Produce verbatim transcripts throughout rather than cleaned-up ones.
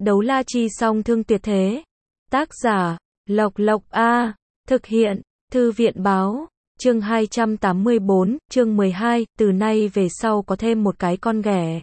Đấu la chi song thương tuyệt thế. Tác giả, Lộc Lộc A. Thực hiện, Thư viện Báo. Chương hai trăm tám mươi bốn, chương mười hai, từ nay về sau có thêm một cái con ghẻ.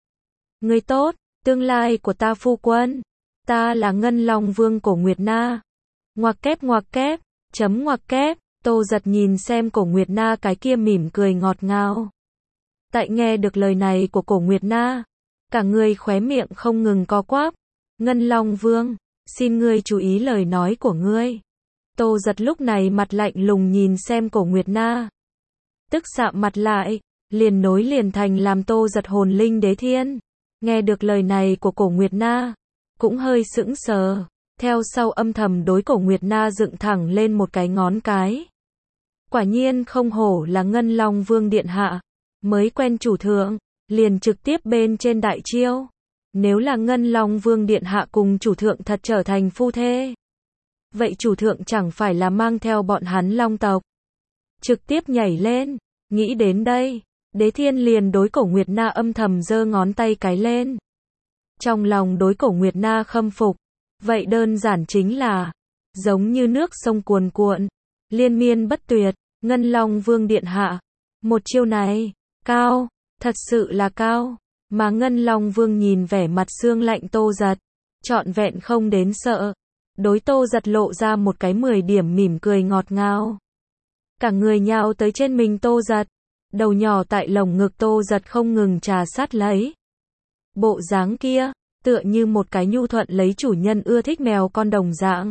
Người tốt, tương lai của ta phu quân. Ta là Ngân Long Vương Cổ Nguyệt Na. Ngoặc kép ngoặc kép, chấm ngoặc kép, Tô Giật nhìn xem Cổ Nguyệt Na cái kia mỉm cười ngọt ngào. Tại nghe được lời này của Cổ Nguyệt Na, cả người khóe miệng không ngừng co quắp. Ngân Long Vương, xin ngươi chú ý lời nói của ngươi. Tô Giật lúc này mặt lạnh lùng nhìn xem Cổ Nguyệt Na. Tức sạm mặt lại, liền nối liền thành làm Tô Giật hồn linh đế thiên. Nghe được lời này của Cổ Nguyệt Na, cũng hơi sững sờ, theo sau âm thầm đối Cổ Nguyệt Na dựng thẳng lên một cái ngón cái. Quả nhiên không hổ là Ngân Long Vương điện hạ, mới quen chủ thượng, liền trực tiếp bên trên đại chiêu. Nếu là Ngân Long Vương điện hạ cùng chủ thượng thật trở thành phu thê, vậy chủ thượng chẳng phải là mang theo bọn hắn Long tộc trực tiếp nhảy lên. Nghĩ đến đây, Đế Thiên liền đối Cổ Nguyệt Na âm thầm giơ ngón tay cái lên. Trong lòng đối Cổ Nguyệt Na khâm phục, vậy đơn giản chính là giống như nước sông cuồn cuộn, liên miên bất tuyệt. Ngân Long Vương điện hạ, một chiêu này, cao, thật sự là cao. Mà Ngân Long Vương nhìn vẻ mặt xương lạnh Tô Giật, trọn vẹn không đến sợ, đối Tô Giật lộ ra một cái mười điểm mỉm cười ngọt ngào. Cả người nhào tới trên mình Tô Giật, đầu nhỏ tại lồng ngực Tô Giật không ngừng trà sát lấy. Bộ dáng kia, tựa như một cái nhu thuận lấy chủ nhân ưa thích mèo con đồng dạng.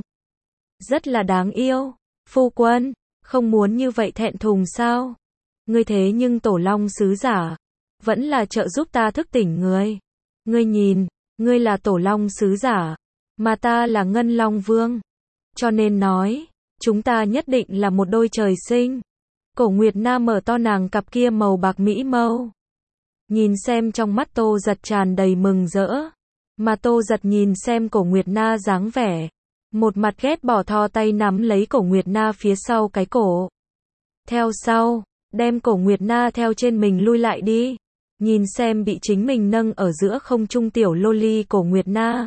Rất là đáng yêu. Phu quân, không muốn như vậy thẹn thùng sao? Ngươi thế nhưng Tổ Long sứ giả, vẫn là trợ giúp ta thức tỉnh người. Ngươi nhìn, ngươi là Tổ Long sứ giả, mà ta là Ngân Long Vương. Cho nên nói, chúng ta nhất định là một đôi trời sinh. Cổ Nguyệt Na mở to nàng cặp kia màu bạc mỹ mâu. Nhìn xem trong mắt Tô Giật tràn đầy mừng rỡ. Mà Tô Giật nhìn xem Cổ Nguyệt Na dáng vẻ, một mặt ghét bỏ thò tay nắm lấy Cổ Nguyệt Na phía sau cái cổ. Theo sau, đem Cổ Nguyệt Na theo trên mình lui lại đi. Nhìn xem bị chính mình nâng ở giữa không trung tiểu loli Cổ Nguyệt Na.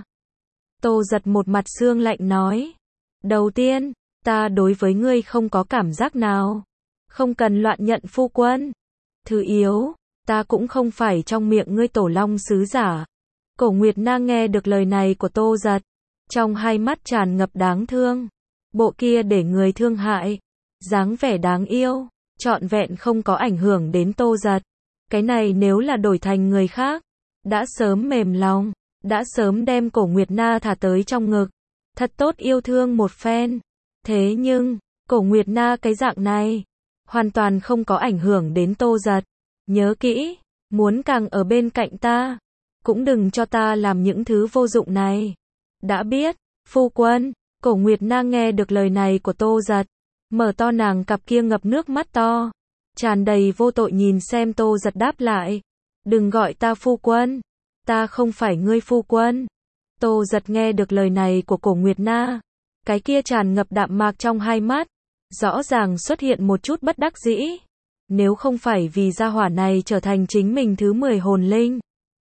Tô Giật một mặt xương lạnh nói. Đầu tiên, ta đối với ngươi không có cảm giác nào. Không cần loạn nhận phu quân. Thứ yếu, ta cũng không phải trong miệng ngươi Tổ Long sứ giả. Cổ Nguyệt Na nghe được lời này của Tô Giật, trong hai mắt tràn ngập đáng thương. Bộ kia để người thương hại, dáng vẻ đáng yêu, trọn vẹn không có ảnh hưởng đến Tô Giật. Cái này nếu là đổi thành người khác, đã sớm mềm lòng, đã sớm đem Cổ Nguyệt Na thả tới trong ngực, thật tốt yêu thương một phen. Thế nhưng, Cổ Nguyệt Na cái dạng này, hoàn toàn không có ảnh hưởng đến Tô Giật. Nhớ kỹ, muốn càng ở bên cạnh ta, cũng đừng cho ta làm những thứ vô dụng này. Đã biết, phu quân. Cổ Nguyệt Na nghe được lời này của Tô Giật, mở to nàng cặp kia ngập nước mắt to, tràn đầy vô tội nhìn xem Tô Giật đáp lại. Đừng gọi ta phu quân, ta không phải ngươi phu quân. Tô Giật nghe được lời này của Cổ Nguyệt Na, cái kia tràn ngập đạm mạc trong hai mắt, rõ ràng xuất hiện một chút bất đắc dĩ. Nếu không phải vì gia hỏa này trở thành chính mình thứ mười hồn linh,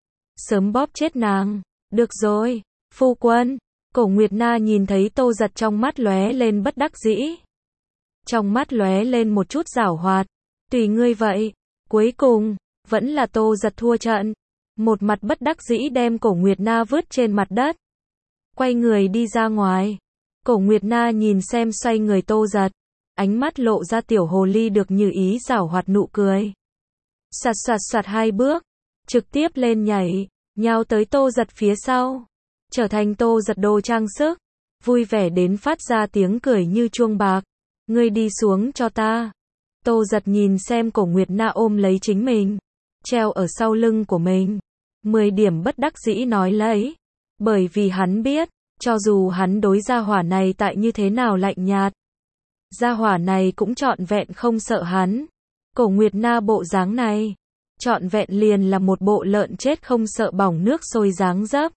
sớm bóp chết nàng. Được rồi, phu quân. Cổ Nguyệt Na nhìn thấy Tô Giật trong mắt lóe lên bất đắc dĩ, trong mắt lóe lên một chút giảo hoạt. Tùy ngươi vậy. Cuối cùng, vẫn là Tô Giật thua trận. Một mặt bất đắc dĩ đem Cổ Nguyệt Na vứt trên mặt đất, quay người đi ra ngoài. Cổ Nguyệt Na nhìn xem xoay người Tô Giật, ánh mắt lộ ra tiểu hồ ly được như ý giảo hoạt nụ cười. Soạt soạt soạt hai bước, trực tiếp lên nhảy, nhào tới Tô Giật phía sau, trở thành Tô Giật đồ trang sức, vui vẻ đến phát ra tiếng cười như chuông bạc. Ngươi đi xuống cho ta. Tô Giật nhìn xem Cổ Nguyệt Na ôm lấy chính mình, treo ở sau lưng của mình, mười điểm bất đắc dĩ nói lấy. Bởi vì hắn biết, cho dù hắn đối gia hỏa này tại như thế nào lạnh nhạt, gia hỏa này cũng trọn vẹn không sợ hắn. Cổ Nguyệt Na bộ dáng này, trọn vẹn liền là một bộ lợn chết không sợ bỏng nước sôi dáng dấp.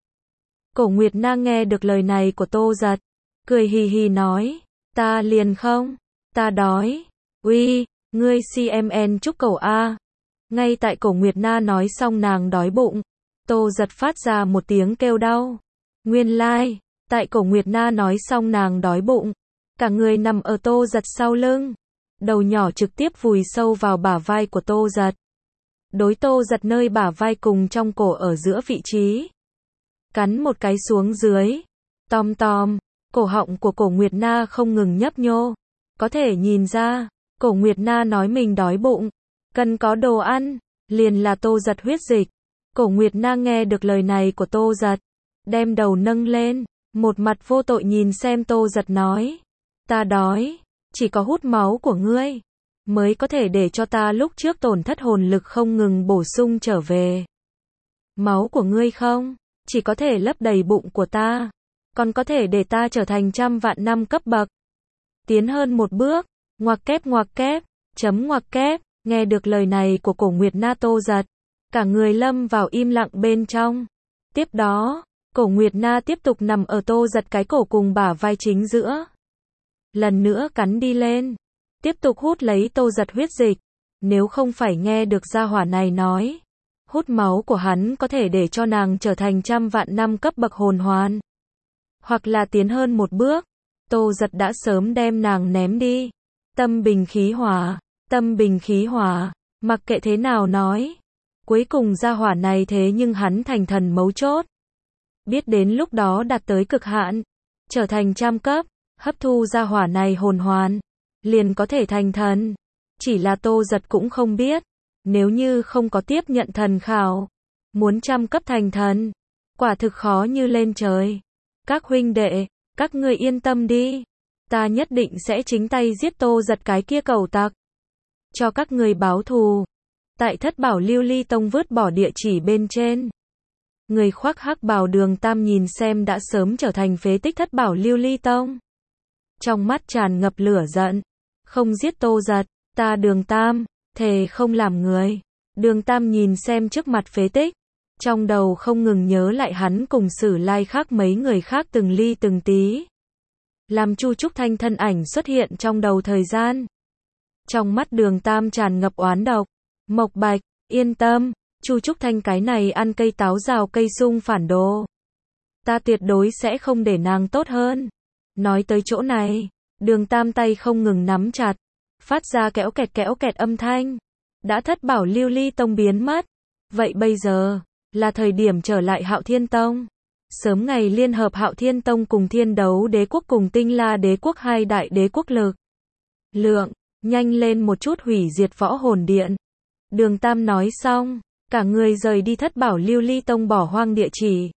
Cổ Nguyệt Na nghe được lời này của Tô Giật, cười hì hì nói. Ta liền không, ta đói. Uy, ngươi xê em en chúc cầu A. Ngay tại Cổ Nguyệt Na nói xong nàng đói bụng, Tô Giật phát ra một tiếng kêu đau. Nguyên lai, like, tại Cổ Nguyệt Na nói xong nàng đói bụng, cả người nằm ở Tô Giật sau lưng, đầu nhỏ trực tiếp vùi sâu vào bả vai của Tô Giật. Đối Tô Giật nơi bả vai cùng trong cổ ở giữa vị trí. Cắn một cái xuống dưới. Tom tom, cổ họng của Cổ Nguyệt Na không ngừng nhấp nhô. Có thể nhìn ra, Cổ Nguyệt Na nói mình đói bụng, cần có đồ ăn, liền là Tô Giật huyết dịch. Cổ Nguyệt Na nghe được lời này của Tô Giật, đem đầu nâng lên, một mặt vô tội nhìn xem Tô Giật nói, ta đói, chỉ có hút máu của ngươi, mới có thể để cho ta lúc trước tổn thất hồn lực không ngừng bổ sung trở về. Máu của ngươi không, chỉ có thể lấp đầy bụng của ta, còn có thể để ta trở thành trăm vạn năm cấp bậc. Tiến hơn một bước, ngoặc kép ngoặc kép, chấm ngoặc kép, nghe được lời này của Cổ Nguyệt Na Tô Giật, cả người lâm vào im lặng bên trong. Tiếp đó, Cổ Nguyệt Na tiếp tục nằm ở Tô Giật cái cổ cùng bả vai chính giữa. Lần nữa cắn đi lên, tiếp tục hút lấy Tô Giật huyết dịch. Nếu không phải nghe được gia hỏa này nói, hút máu của hắn có thể để cho nàng trở thành trăm vạn năm cấp bậc hồn hoàn. Hoặc là tiến hơn một bước, Tô Giật đã sớm đem nàng ném đi. Tâm bình khí hòa, tâm bình khí hòa, mặc kệ thế nào nói. Cuối cùng gia hỏa này thế nhưng hắn thành thần mấu chốt. Biết đến lúc đó đạt tới cực hạn, trở thành trăm cấp, hấp thu gia hỏa này hồn hoàn, liền có thể thành thần. Chỉ là Tô Giật cũng không biết, nếu như không có tiếp nhận thần khảo, muốn trăm cấp thành thần, quả thực khó như lên trời. Các huynh đệ, các ngươi yên tâm đi, ta nhất định sẽ chính tay giết Tô Giật cái kia cẩu tặc, cho các người báo thù. Tại Thất Bảo Lưu Ly Tông vứt bỏ địa chỉ bên trên, người khoác hắc bào Đường Tam nhìn xem đã sớm trở thành phế tích Thất Bảo Lưu Ly Tông, trong mắt tràn ngập lửa giận, không giết Tô Giật, ta Đường Tam, thề không làm người. Đường Tam nhìn xem trước mặt phế tích, trong đầu không ngừng nhớ lại hắn cùng Sử Lai khác mấy người khác từng ly từng tí. Làm Chu Trúc Thanh thân ảnh xuất hiện trong đầu thời gian. Trong mắt Đường Tam tràn ngập oán độc. Mộc Bạch, yên tâm, Chu Trúc Thanh cái này ăn cây táo rào cây sung phản đồ. Ta tuyệt đối sẽ không để nàng tốt hơn. Nói tới chỗ này, Đường Tam tay không ngừng nắm chặt, phát ra kéo kẹt kéo kẹt âm thanh. Đã Thất Bảo Lưu Ly Tông biến mất, vậy bây giờ là thời điểm trở lại Hạo Thiên Tông. Sớm ngày liên hợp Hạo Thiên Tông cùng Thiên Đấu Đế Quốc cùng Tinh La Đế Quốc hai đại đế quốc lực lượng, nhanh lên một chút hủy diệt Võ Hồn Điện. Đường Tam nói xong, cả người rời đi Thất Bảo Lưu Ly Tông bỏ hoang địa chỉ.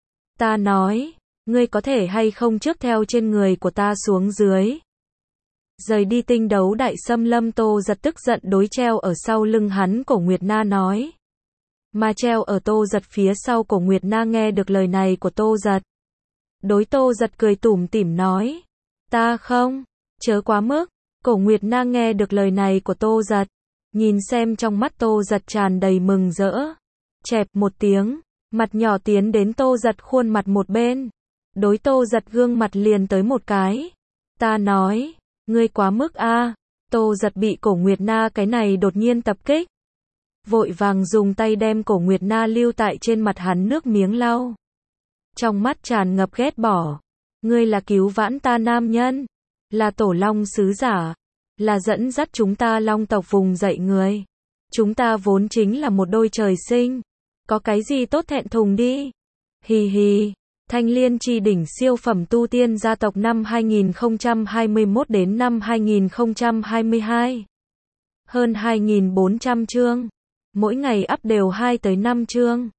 Ta nói, ngươi có thể hay không trước theo trên người của ta xuống dưới. Rời đi Tinh Đấu Đại Xâm Lâm. Tô Giật tức giận đối treo ở sau lưng hắn Cổ Nguyệt Na nói. Mà treo ở Tô Giật phía sau Cổ Nguyệt Na nghe được lời này của Tô Giật, đối Tô Giật cười tủm tỉm nói, ta không, chớ quá mức. Cổ Nguyệt Na nghe được lời này của Tô Giật, nhìn xem trong mắt Tô Giật tràn đầy mừng rỡ, chẹp một tiếng, mặt nhỏ tiến đến Tô Giật khuôn mặt một bên, đối Tô Giật gương mặt liền tới một cái. Ta nói, ngươi quá mức a. Tô Giật bị Cổ Nguyệt Na cái này đột nhiên tập kích, vội vàng dùng tay đem Cổ Nguyệt Na lưu tại trên mặt hắn nước miếng lau. Trong mắt tràn ngập ghét bỏ. Ngươi là cứu vãn ta nam nhân, là Tổ Long sứ giả, là dẫn dắt chúng ta Long tộc vùng dậy người. Chúng ta vốn chính là một đôi trời sinh, có cái gì tốt thẹn thùng đi. Hì hì. Thanh Liên Chi Đỉnh siêu phẩm tu tiên gia tộc năm hai nghìn không trăm hai mươi mốt đến năm hai nghìn không trăm hai mươi hai. Hơn hai nghìn bốn trăm chương. Mỗi ngày up đều hai tới năm chương.